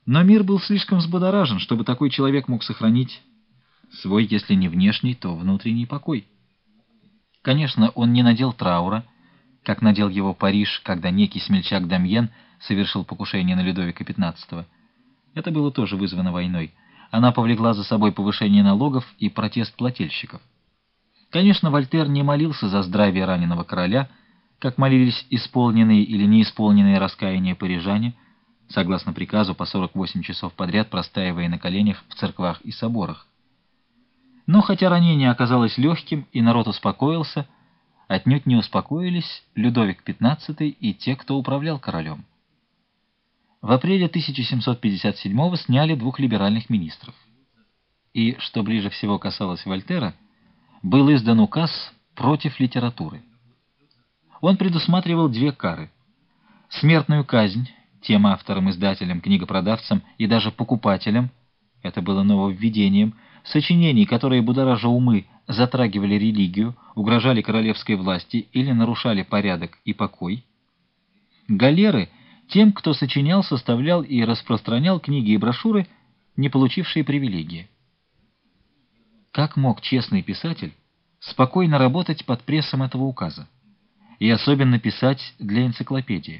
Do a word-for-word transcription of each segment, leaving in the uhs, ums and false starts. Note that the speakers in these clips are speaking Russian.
Но мир был слишком взбудоражен, чтобы такой человек мог сохранить свой, если не внешний, то внутренний покой. Конечно, он не надел траура, как надел его Париж, когда некий смельчак Дамьен совершил покушение на Людовика пятнадцатого. Это было тоже вызвано войной. Она повлекла за собой повышение налогов и протест плательщиков. Конечно, Вольтер не молился за здравие раненого короля, как молились исполненные или неисполненные раскаяния парижане, согласно приказу по сорок восемь часов подряд простаивая на коленях в церквах и соборах. Но хотя ранение оказалось легким и народ успокоился, отнюдь не успокоились Людовик пятнадцатый и те, кто управлял королем. В апреле тысяча семьсот пятьдесят седьмого сняли двух либеральных министров. И, что ближе всего касалось Вольтера, был издан указ против литературы. Он предусматривал две кары: смертную казнь тем авторам, издателям, книгопродавцам и даже покупателям, это было нововведением, сочинений, которые, будоража умы, затрагивали религию, угрожали королевской власти или нарушали порядок и покой; галеры тем, кто сочинял, составлял и распространял книги и брошюры, не получившие привилегии. Как мог честный писатель спокойно работать под прессом этого указа, и особенно писать для энциклопедии?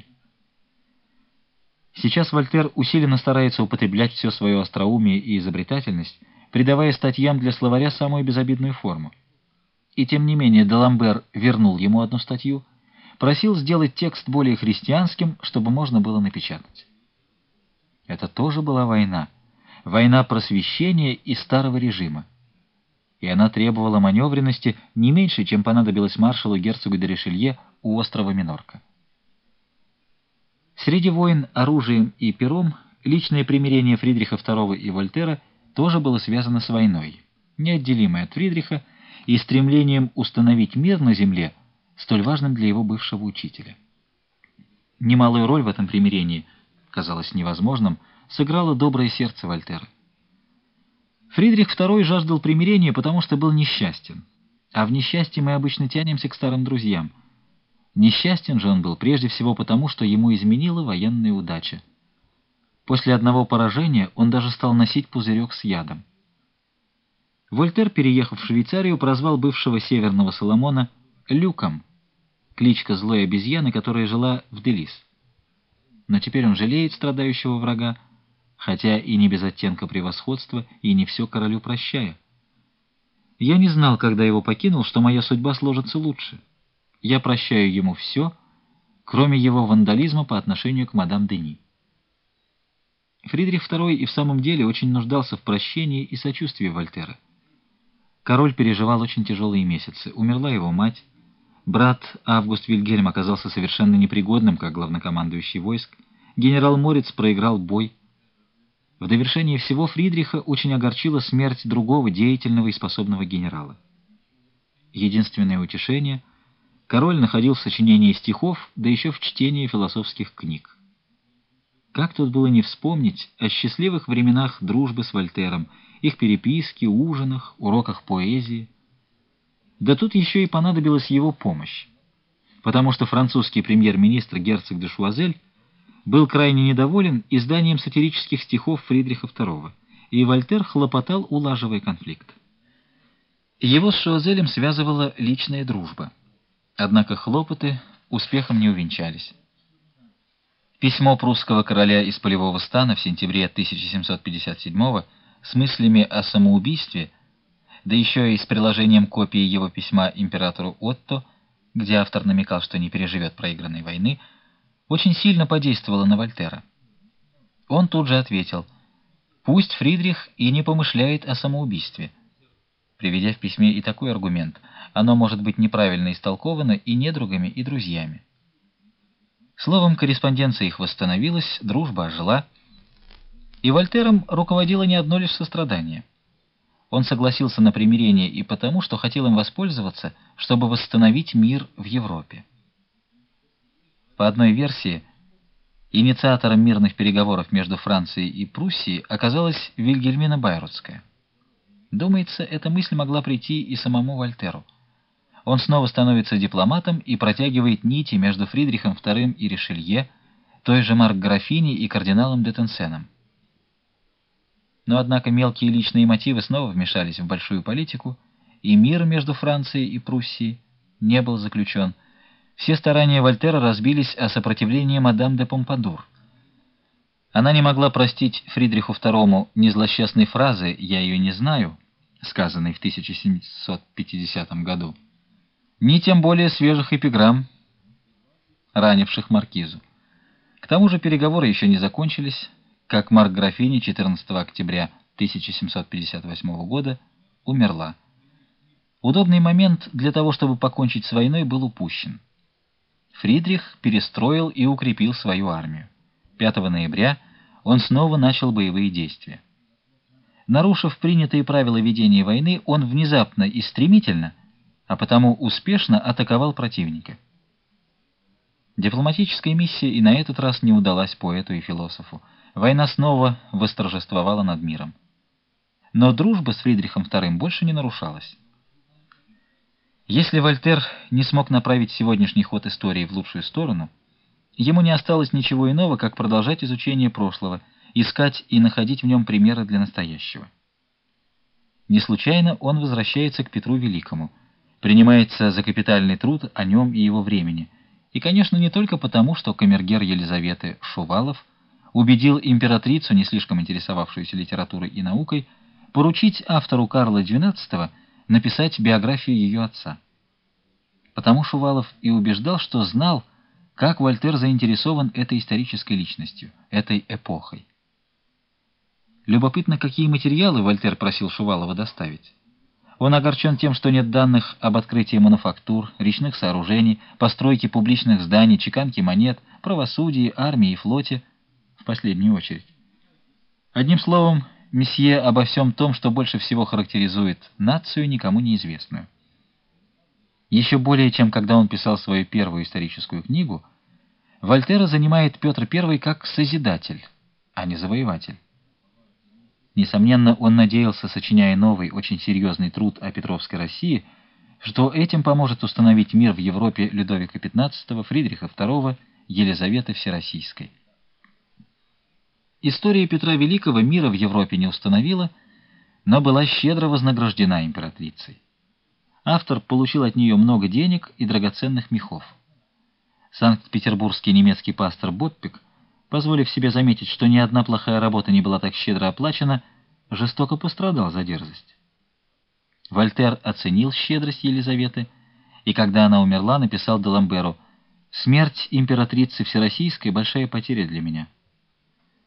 Сейчас Вольтер усиленно старается употреблять все свое остроумие и изобретательность, придавая статьям для словаря самую безобидную форму. И тем не менее Даламбер вернул ему одну статью, просил сделать текст более христианским, чтобы можно было напечатать. Это тоже была война, война просвещения и старого режима. И она требовала маневренности не меньше, чем понадобилось маршалу герцогу де Ришелье у острова Минорка. Среди войн оружием и пером личное примирение Фридриха второго и Вольтера тоже было связано с войной, неотделимой от Фридриха, и стремлением установить мир на земле, столь важным для его бывшего учителя. Немалую роль в этом примирении, казалось невозможным, сыграло доброе сердце Вольтера. Фридрих второй жаждал примирения, потому что был несчастен, а в несчастье мы обычно тянемся к старым друзьям. Несчастен же он был прежде всего потому, что ему изменила военная удача. После одного поражения он даже стал носить пузырек с ядом. Вольтер, переехав в Швейцарию, прозвал бывшего Северного Соломона Люком, кличка злой обезьяны, которая жила в Делис. Но теперь он жалеет страдающего врага, хотя и не без оттенка превосходства, и не все королю прощая. Я не знал, когда его покинул, что моя судьба сложится лучше. Я прощаю ему все, кроме его вандализма по отношению к мадам Дени. Фридрих второй и в самом деле очень нуждался в прощении и сочувствии Вольтера. Король переживал очень тяжелые месяцы. Умерла его мать. Брат Август Вильгельм оказался совершенно непригодным, как главнокомандующий войск. Генерал Мориц проиграл бой. В довершение всего Фридриха очень огорчила смерть другого деятельного и способного генерала. Единственное утешение — король находил в сочинении стихов, да еще в чтении философских книг. Как тут было не вспомнить о счастливых временах дружбы с Вольтером, их переписке, ужинах, уроках поэзии. Да тут еще и понадобилась его помощь, потому что французский премьер-министр герцог де Шуазель был крайне недоволен изданием сатирических стихов Фридриха второго, и Вольтер хлопотал, улаживая конфликт. Его с Шуазелем связывала личная дружба. Однако хлопоты успехом не увенчались. Письмо прусского короля из полевого стана в сентябре тысяча семьсот пятьдесят седьмого с мыслями о самоубийстве, да еще и с приложением копии его письма императору Отто, где автор намекал, что не переживет проигранной войны, очень сильно подействовало на Вольтера. Он тут же ответил: «Пусть Фридрих и не помышляет о самоубийстве», приведя в письме и такой аргумент: оно может быть неправильно истолковано и недругами, и друзьями. Словом, корреспонденция их восстановилась, дружба ожила, и Вольтером руководило не одно лишь сострадание. Он согласился на примирение и потому, что хотел им воспользоваться, чтобы восстановить мир в Европе. По одной версии, инициатором мирных переговоров между Францией и Пруссией оказалась Вильгельмина Байрутская. Думается, эта мысль могла прийти и самому Вольтеру. Он снова становится дипломатом и протягивает нити между Фридрихом вторым и Ришелье, той же маркграфиней и кардиналом де Тенсеном. Но, однако, мелкие личные мотивы снова вмешались в большую политику, и мир между Францией и Пруссией не был заключен. Все старания Вольтера разбились о сопротивлении мадам де Помпадур. Она не могла простить Фридриху второму ни злосчастной фразы «я ее не знаю», сказанной в тысяча семьсот пятидесятом году, ни тем более свежих эпиграмм, ранивших маркизу. К тому же переговоры еще не закончились, как маркграфиня четырнадцатого октября тысяча семьсот пятьдесят восьмого года умерла. Удобный момент для того, чтобы покончить с войной, был упущен. Фридрих перестроил и укрепил свою армию. пятого ноября он снова начал боевые действия. Нарушив принятые правила ведения войны, он внезапно и стремительно, а потому успешно атаковал противника. Дипломатическая миссия и на этот раз не удалась поэту и философу. Война снова восторжествовала над миром. Но дружба с Фридрихом вторым больше не нарушалась. Если Вольтер не смог направить сегодняшний ход истории в лучшую сторону, ему не осталось ничего иного, как продолжать изучение прошлого, искать и находить в нем примеры для настоящего. Не случайно он возвращается к Петру Великому, принимается за капитальный труд о нем и его времени, и, конечно, не только потому, что камергер Елизаветы Шувалов убедил императрицу, не слишком интересовавшуюся литературой и наукой, поручить автору Карла двенадцатого написать биографию ее отца. Потому Шувалов и убеждал, что знал, как Вольтер заинтересован этой исторической личностью, этой эпохой. Любопытно, какие материалы Вольтер просил Шувалова доставить. Он огорчен тем, что нет данных об открытии мануфактур, речных сооружений, постройке публичных зданий, чеканке монет, правосудии, армии и флоте, в последнюю очередь. Одним словом, месье обо всем том, что больше всего характеризует нацию, никому неизвестную. Еще более, чем когда он писал свою первую историческую книгу, Вольтера занимает Петр Первый как созидатель, а не завоеватель. Несомненно, он надеялся, сочиняя новый, очень серьезный труд о Петровской России, что этим поможет установить мир в Европе Людовика пятнадцатого, Фридриха второго, Елизаветы Всероссийской. История Петра Великого мира в Европе не установила, но была щедро вознаграждена императрицей. Автор получил от нее много денег и драгоценных мехов. Санкт-петербургский немецкий пастор Боппик, позволив себе заметить, что ни одна плохая работа не была так щедро оплачена, жестоко пострадал за дерзость. Вольтер оценил щедрость Елизаветы, и когда она умерла, написал де Ламберу: «Смерть императрицы Всероссийской — большая потеря для меня.